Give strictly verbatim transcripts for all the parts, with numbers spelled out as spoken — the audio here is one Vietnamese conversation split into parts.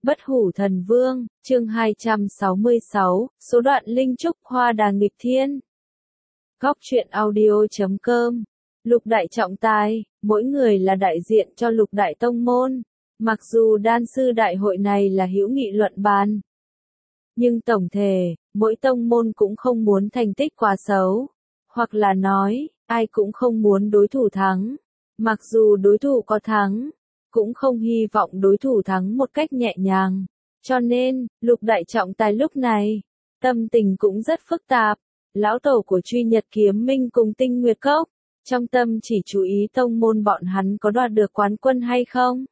Bất hủ thần vương, chương hai trăm sáu mươi sáu, số đoạn linh trúc hoa đà nghịch thiên. Góc truyện audio chấm com. Lục đại trọng tài, mỗi người là đại diện cho lục đại tông môn. Mặc dù đan sư đại hội này là hữu nghị luận bàn, nhưng tổng thể, mỗi tông môn cũng không muốn thành tích quá xấu. Hoặc là nói, ai cũng không muốn đối thủ thắng. Mặc dù đối thủ có thắng, cũng không hy vọng đối thủ thắng một cách nhẹ nhàng. Cho nên, lục đại trọng tài lúc này, tâm tình cũng rất phức tạp. Lão tổ của Truy Nhật Kiếm Minh cùng Tinh Nguyệt Cốc, trong tâm chỉ chú ý tông môn bọn hắn có đoạt được quán quân hay không.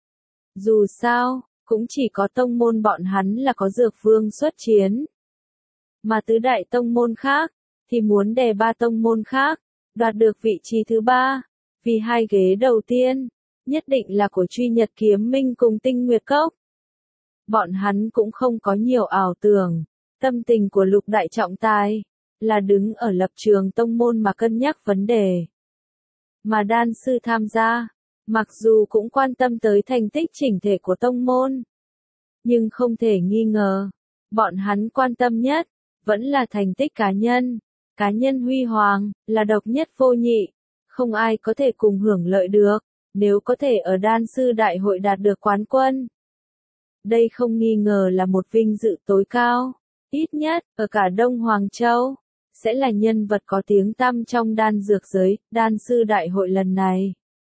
Dù sao, cũng chỉ có tông môn bọn hắn là có dược vương xuất chiến. Mà tứ đại tông môn khác, thì muốn đè ba tông môn khác, đoạt được vị trí thứ ba. Vì hai ghế đầu tiên, nhất định là của Truy Nhật Kiếm Minh cùng Tinh Nguyệt Cốc. Bọn hắn cũng không có nhiều ảo tưởng, tâm tình của lục đại trọng tài, là đứng ở lập trường tông môn mà cân nhắc vấn đề. Mà đan sư tham gia, mặc dù cũng quan tâm tới thành tích chỉnh thể của tông môn, nhưng không thể nghi ngờ, bọn hắn quan tâm nhất, vẫn là thành tích cá nhân. Cá nhân huy hoàng, là độc nhất vô nhị, không ai có thể cùng hưởng lợi được, nếu có thể ở đan sư đại hội đạt được quán quân. Đây không nghi ngờ là một vinh dự tối cao, ít nhất, ở cả Đông Hoàng Châu, sẽ là nhân vật có tiếng tăm trong đan dược giới, đan sư đại hội lần này.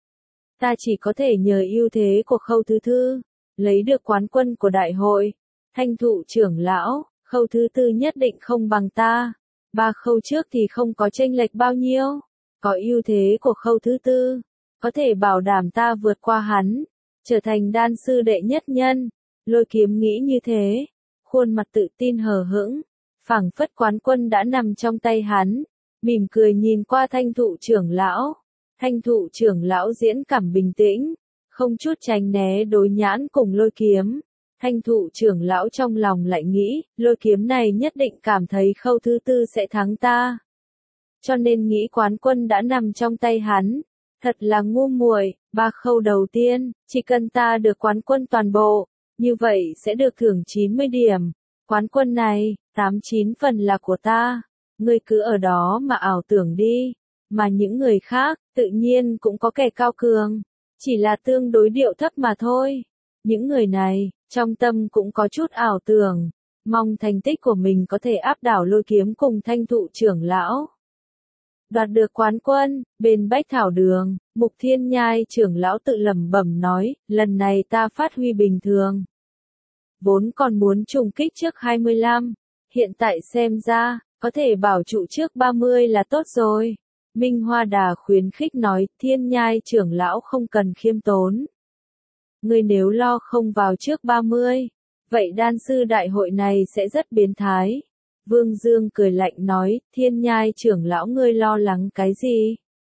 Ta chỉ có thể nhờ ưu thế của Khâu Thứ Thư, lấy được quán quân của đại hội. Thanh thụ trưởng lão, Khâu Thứ Tư nhất định không bằng ta. Ba khâu trước thì không có chênh lệch bao nhiêu. Có ưu thế của Khâu Thứ Tư, có thể bảo đảm ta vượt qua hắn, trở thành đan sư đệ nhất nhân. Lôi Kiếm nghĩ như thế, khuôn mặt tự tin hờ hững, phảng phất quán quân đã nằm trong tay hắn, mỉm cười nhìn qua thanh thụ trưởng lão. Thanh thụ trưởng lão diễn cảm bình tĩnh, không chút tránh né đối nhãn cùng Lôi Kiếm. Thanh thụ trưởng lão trong lòng lại nghĩ, Lôi Kiếm này nhất định cảm thấy Khâu Thứ Tư sẽ thắng ta. Cho nên nghĩ quán quân đã nằm trong tay hắn. Thật là ngu muội, ba khâu đầu tiên, chỉ cần ta được quán quân toàn bộ, như vậy sẽ được thưởng chín mươi điểm. Quán quân này, tám chín phần là của ta. Ngươi cứ ở đó mà ảo tưởng đi. Mà những người khác, tự nhiên cũng có kẻ cao cường. Chỉ là tương đối điệu thấp mà thôi. Những người này, trong tâm cũng có chút ảo tưởng. Mong thành tích của mình có thể áp đảo Lôi Kiếm cùng thanh thụ trưởng lão. Đoạt được quán quân, bên Bách Thảo Đường, Mục Thiên Nhai trưởng lão tự lẩm bẩm nói, lần này ta phát huy bình thường. Vốn còn muốn trùng kích trước hai mươi lăm, hiện tại xem ra, có thể bảo trụ trước ba mươi là tốt rồi. Minh Hoa Đà khuyến khích nói, Thiên Nhai trưởng lão không cần khiêm tốn. Ngươi nếu lo không vào trước ba mươi, vậy đan sư đại hội này sẽ rất biến thái. Vương Dương cười lạnh nói, Thiên Nhai trưởng lão ngươi lo lắng cái gì?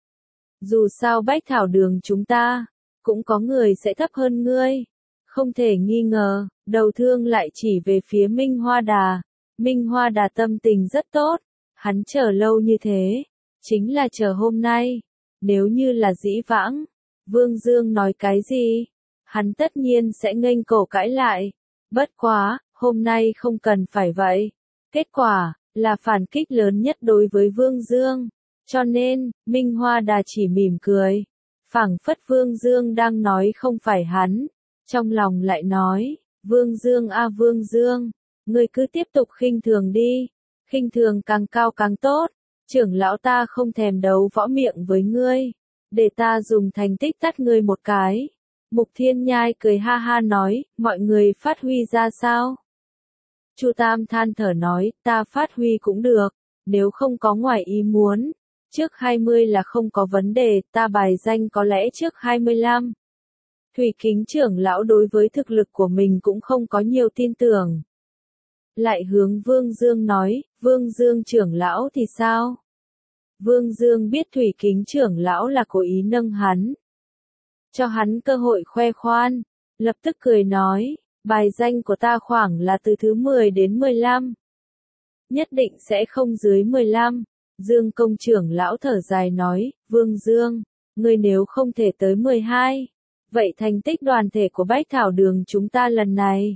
Dù sao Bách Thảo Đường chúng ta, cũng có người sẽ thấp hơn ngươi. Không thể nghi ngờ, đầu thương lại chỉ về phía Minh Hoa Đà. Minh Hoa Đà tâm tình rất tốt, hắn chờ lâu như thế, chính là chờ hôm nay. Nếu như là dĩ vãng, Vương Dương nói cái gì, hắn tất nhiên sẽ nghênh cổ cãi lại. Bất quá, hôm nay không cần phải vậy. Kết quả, là phản kích lớn nhất đối với Vương Dương. Cho nên, Minh Hoa Đà chỉ mỉm cười. Phảng phất Vương Dương đang nói không phải hắn. Trong lòng lại nói, Vương Dương a Vương Dương, ngươi cứ tiếp tục khinh thường đi. Khinh thường càng cao càng tốt. Trưởng lão ta không thèm đấu võ miệng với ngươi. Để ta dùng thành tích tát ngươi một cái. Mục Thiên Nhai cười ha ha nói, mọi người phát huy ra sao? Chu Tam than thở nói, ta phát huy cũng được, nếu không có ngoài ý muốn, trước hai mươi là không có vấn đề, ta bài danh có lẽ trước hai mươi lăm. Thủy Kính trưởng lão đối với thực lực của mình cũng không có nhiều tin tưởng. Lại hướng Vương Dương nói, Vương Dương trưởng lão thì sao? Vương Dương biết Thủy Kính trưởng lão là cố ý nâng hắn, cho hắn cơ hội khoe khoan, lập tức cười nói, bài danh của ta khoảng là từ thứ mười đến mười lăm. Nhất định sẽ không dưới mười lăm. Dương công trưởng lão thở dài nói, Vương Dương, ngươi nếu không thể tới mười hai, vậy thành tích đoàn thể của Bách Thảo Đường chúng ta lần này,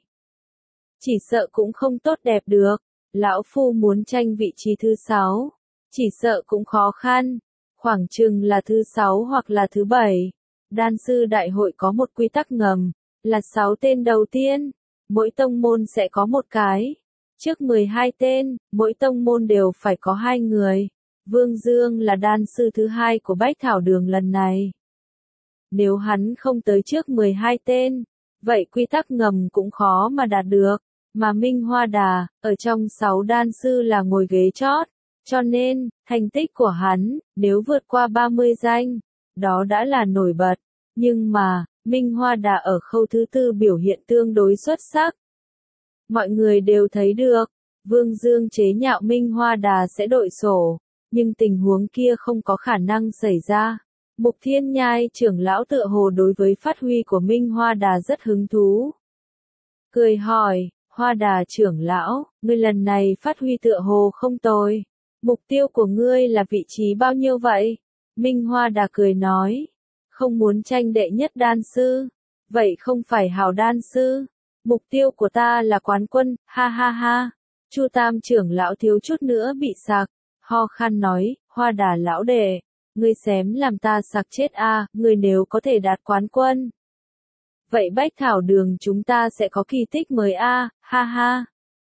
chỉ sợ cũng không tốt đẹp được. Lão Phu muốn tranh vị trí thứ sáu, chỉ sợ cũng khó khăn, khoảng chừng là thứ sáu hoặc là thứ bảy. Đan sư đại hội có một quy tắc ngầm, là sáu tên đầu tiên, mỗi tông môn sẽ có một cái. Trước mười hai tên, mỗi tông môn đều phải có hai người. Vương Dương là đan sư thứ hai của Bách Thảo Đường lần này. Nếu hắn không tới trước mười hai tên, vậy quy tắc ngầm cũng khó mà đạt được. Mà Minh Hoa Đà, ở trong sáu đan sư là ngồi ghế chót. Cho nên, thành tích của hắn, nếu vượt qua ba mươi danh, đó đã là nổi bật. Nhưng mà, Minh Hoa Đà ở khâu thứ tư biểu hiện tương đối xuất sắc. Mọi người đều thấy được, Vương Dương chế nhạo Minh Hoa Đà sẽ đội sổ, nhưng tình huống kia không có khả năng xảy ra. Mục Thiên Nhai trưởng lão tựa hồ đối với phát huy của Minh Hoa Đà rất hứng thú. Cười hỏi, Hoa Đà trưởng lão, ngươi lần này phát huy tựa hồ không tồi. Mục tiêu của ngươi là vị trí bao nhiêu vậy? Minh Hoa Đà cười nói, không muốn tranh đệ nhất đan sư. Vậy không phải hào đan sư. Mục tiêu của ta là quán quân, ha ha ha. Chu Tam trưởng lão thiếu chút nữa bị sặc, ho khan nói, Hoa Đà lão đệ, ngươi xém làm ta sặc chết a, à, ngươi nếu có thể đạt quán quân. Vậy Bách Thảo Đường chúng ta sẽ có kỳ tích mới a, à, ha ha.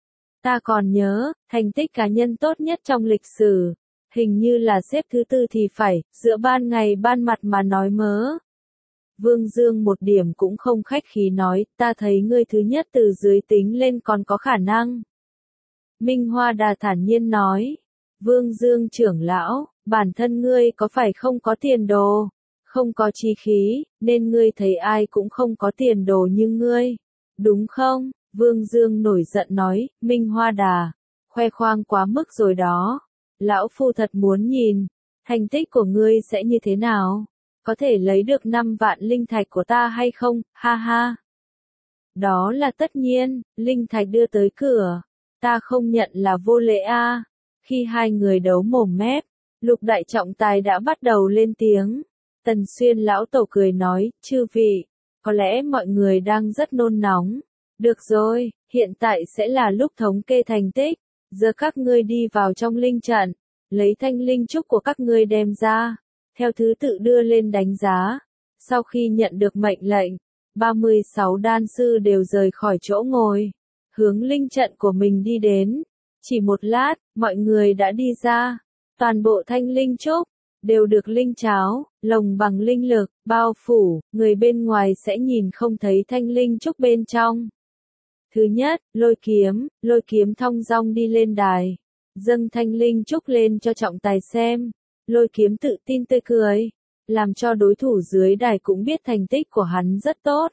Ta còn nhớ, thành tích cá nhân tốt nhất trong lịch sử, hình như là xếp thứ tư thì phải, giữa ban ngày ban mặt mà nói mớ. Vương Dương một điểm cũng không khách khí nói, ta thấy ngươi thứ nhất từ dưới tính lên còn có khả năng. Minh Hoa Đà thản nhiên nói, Vương Dương trưởng lão, bản thân ngươi có phải không có tiền đồ, không có chí khí, nên ngươi thấy ai cũng không có tiền đồ như ngươi, đúng không? Vương Dương nổi giận nói, Minh Hoa Đà, khoe khoang quá mức rồi đó. Lão Phu thật muốn nhìn, thành tích của ngươi sẽ như thế nào? Có thể lấy được năm vạn linh thạch của ta hay không, ha ha. Đó là tất nhiên, linh thạch đưa tới cửa, ta không nhận là vô lễ a. À. Khi hai người đấu mồm mép, Lục Đại Trọng Tài đã bắt đầu lên tiếng. Tần Xuyên lão tổ cười nói, chư vị, có lẽ mọi người đang rất nôn nóng. Được rồi, hiện tại sẽ là lúc thống kê thành tích. Giờ các ngươi đi vào trong linh trận, lấy thanh linh trúc của các ngươi đem ra, theo thứ tự đưa lên đánh giá. Sau khi nhận được mệnh lệnh, ba mươi sáu đan sư đều rời khỏi chỗ ngồi, hướng linh trận của mình đi đến. Chỉ một lát, mọi người đã đi ra. Toàn bộ thanh linh trúc đều được linh cháo, lồng bằng linh lực, bao phủ, người bên ngoài sẽ nhìn không thấy thanh linh trúc bên trong. Thứ nhất, Lôi Kiếm, Lôi Kiếm thong dong đi lên đài, dâng thanh linh trúc lên cho trọng tài xem. Lôi Kiếm tự tin tươi cười, làm cho đối thủ dưới đài cũng biết thành tích của hắn rất tốt.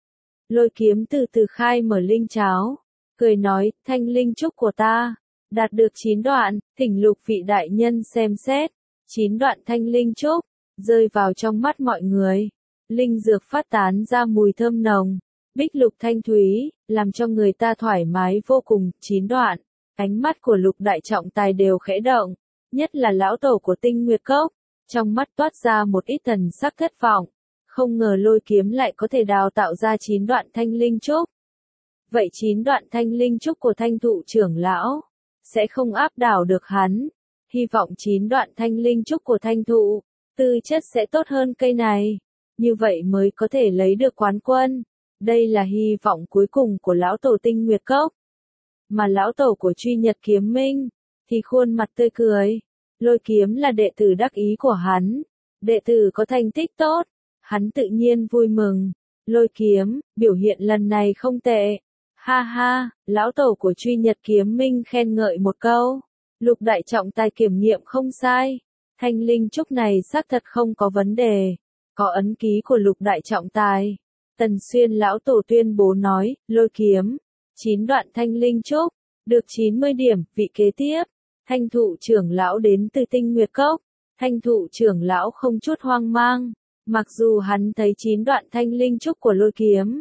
Lôi Kiếm từ từ khai mở linh cháo, cười nói, thanh linh trúc của ta đạt được chín đoạn, thỉnh Lục vị đại nhân xem xét. Chín đoạn thanh linh trúc rơi vào trong mắt mọi người, linh dược phát tán ra mùi thơm nồng, bích lục thanh thúy, làm cho người ta thoải mái vô cùng. Chín đoạn, ánh mắt của Lục Đại Trọng Tài đều khẽ động, nhất là lão tổ của Tinh Nguyệt Cốc, trong mắt toát ra một ít thần sắc thất vọng, không ngờ Lôi Kiếm lại có thể đào tạo ra chín đoạn thanh linh trúc. Vậy chín đoạn thanh linh trúc của Thanh Thụ trưởng lão sẽ không áp đảo được hắn. Hy vọng chín đoạn thanh linh trúc của Thanh Thụ tư chất sẽ tốt hơn cây này, như vậy mới có thể lấy được quán quân. Đây là hy vọng cuối cùng của lão tổ Tinh Nguyệt Cốc. Mà lão tổ của Truy Nhật Kiếm Minh thì khuôn mặt tươi cười. Lôi Kiếm là đệ tử đắc ý của hắn, đệ tử có thành tích tốt, hắn tự nhiên vui mừng. Lôi Kiếm, biểu hiện lần này không tệ. Ha ha, lão tổ của Truy Nhật Kiếm Minh khen ngợi một câu. Lục Đại Trọng Tài kiểm nghiệm không sai, thanh linh trúc này xác thật không có vấn đề, có ấn ký của Lục Đại Trọng Tài. Tần Xuyên lão tổ tuyên bố nói, Lôi Kiếm, chín đoạn thanh linh trúc, được chín mươi điểm. Vị kế tiếp, Thanh Thụ trưởng lão đến từ Tinh Nguyệt Cốc. Thanh Thụ trưởng lão không chút hoang mang, mặc dù hắn thấy chín đoạn thanh linh trúc của Lôi Kiếm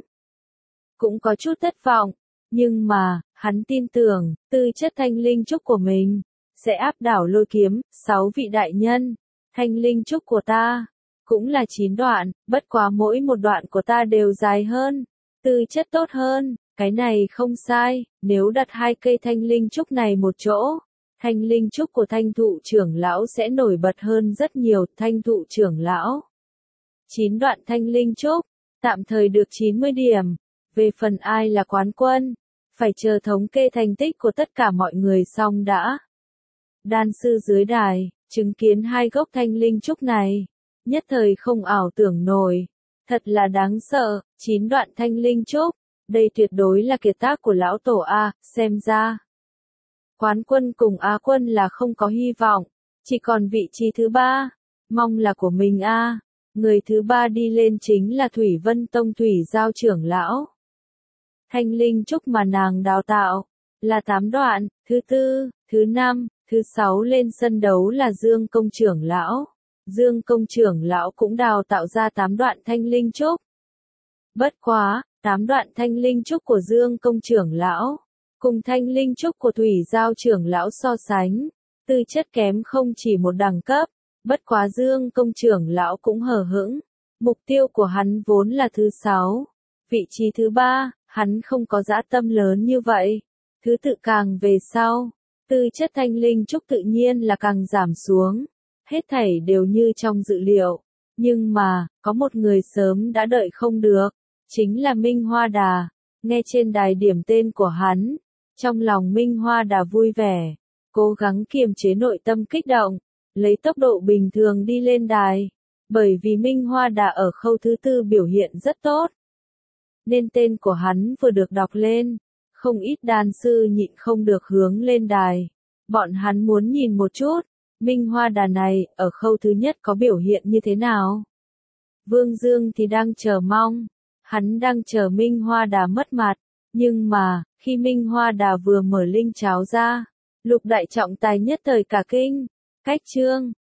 cũng có chút thất vọng, nhưng mà, hắn tin tưởng, tư chất thanh linh trúc của mình sẽ áp đảo Lôi Kiếm. Sáu vị đại nhân, thanh linh trúc của ta cũng là chín đoạn, bất quá mỗi một đoạn của ta đều dài hơn, tư chất tốt hơn, cái này không sai, nếu đặt hai cây thanh linh trúc này một chỗ, thanh linh trúc của thanh thụ trưởng lão sẽ nổi bật hơn rất nhiều, thanh thụ trưởng lão. chín đoạn thanh linh trúc, tạm thời được chín mươi điểm, về phần ai là quán quân, phải chờ thống kê thành tích của tất cả mọi người xong đã. Đan sư dưới đài, chứng kiến hai gốc thanh linh trúc này, nhất thời không ảo tưởng nổi, thật là đáng sợ, chín đoạn thanh linh trúc, đây tuyệt đối là kiệt tác của lão tổ A, xem ra. Quán quân cùng Á quân là không có hy vọng, chỉ còn vị trí thứ ba, mong là của mình A, người thứ ba đi lên chính là Thủy Vân Tông Thủy Giao trưởng lão. Thanh linh trúc mà nàng đào tạo, là tám đoạn, thứ tư, thứ năm, thứ sáu lên sân đấu là Dương Công trưởng lão. Dương Công trưởng lão cũng đào tạo ra tám đoạn thanh linh trúc. Bất quá, tám đoạn thanh linh trúc của Dương Công trưởng lão, cùng thanh linh trúc của Thủy Giao trưởng lão so sánh, tư chất kém không chỉ một đẳng cấp, bất quá Dương Công trưởng lão cũng hờ hững. Mục tiêu của hắn vốn là thứ sáu, vị trí thứ ba, hắn không có dã tâm lớn như vậy. Thứ tự càng về sau, tư chất thanh linh trúc tự nhiên là càng giảm xuống. Hết thảy đều như trong dự liệu, nhưng mà, có một người sớm đã đợi không được, chính là Minh Hoa Đà. Nghe trên đài điểm tên của hắn, trong lòng Minh Hoa Đà vui vẻ, cố gắng kiềm chế nội tâm kích động, lấy tốc độ bình thường đi lên đài, bởi vì Minh Hoa Đà ở khâu thứ tư biểu hiện rất tốt, nên tên của hắn vừa được đọc lên, không ít đan sư nhịn không được hướng lên đài, bọn hắn muốn nhìn một chút. Minh Hoa Đà này, ở khâu thứ nhất có biểu hiện như thế nào? Vương Dương thì đang chờ mong, hắn đang chờ Minh Hoa Đà mất mặt, nhưng mà, khi Minh Hoa Đà vừa mở linh cháo ra, Lục Đại trọng tài nhất thời cả kinh, cách chương,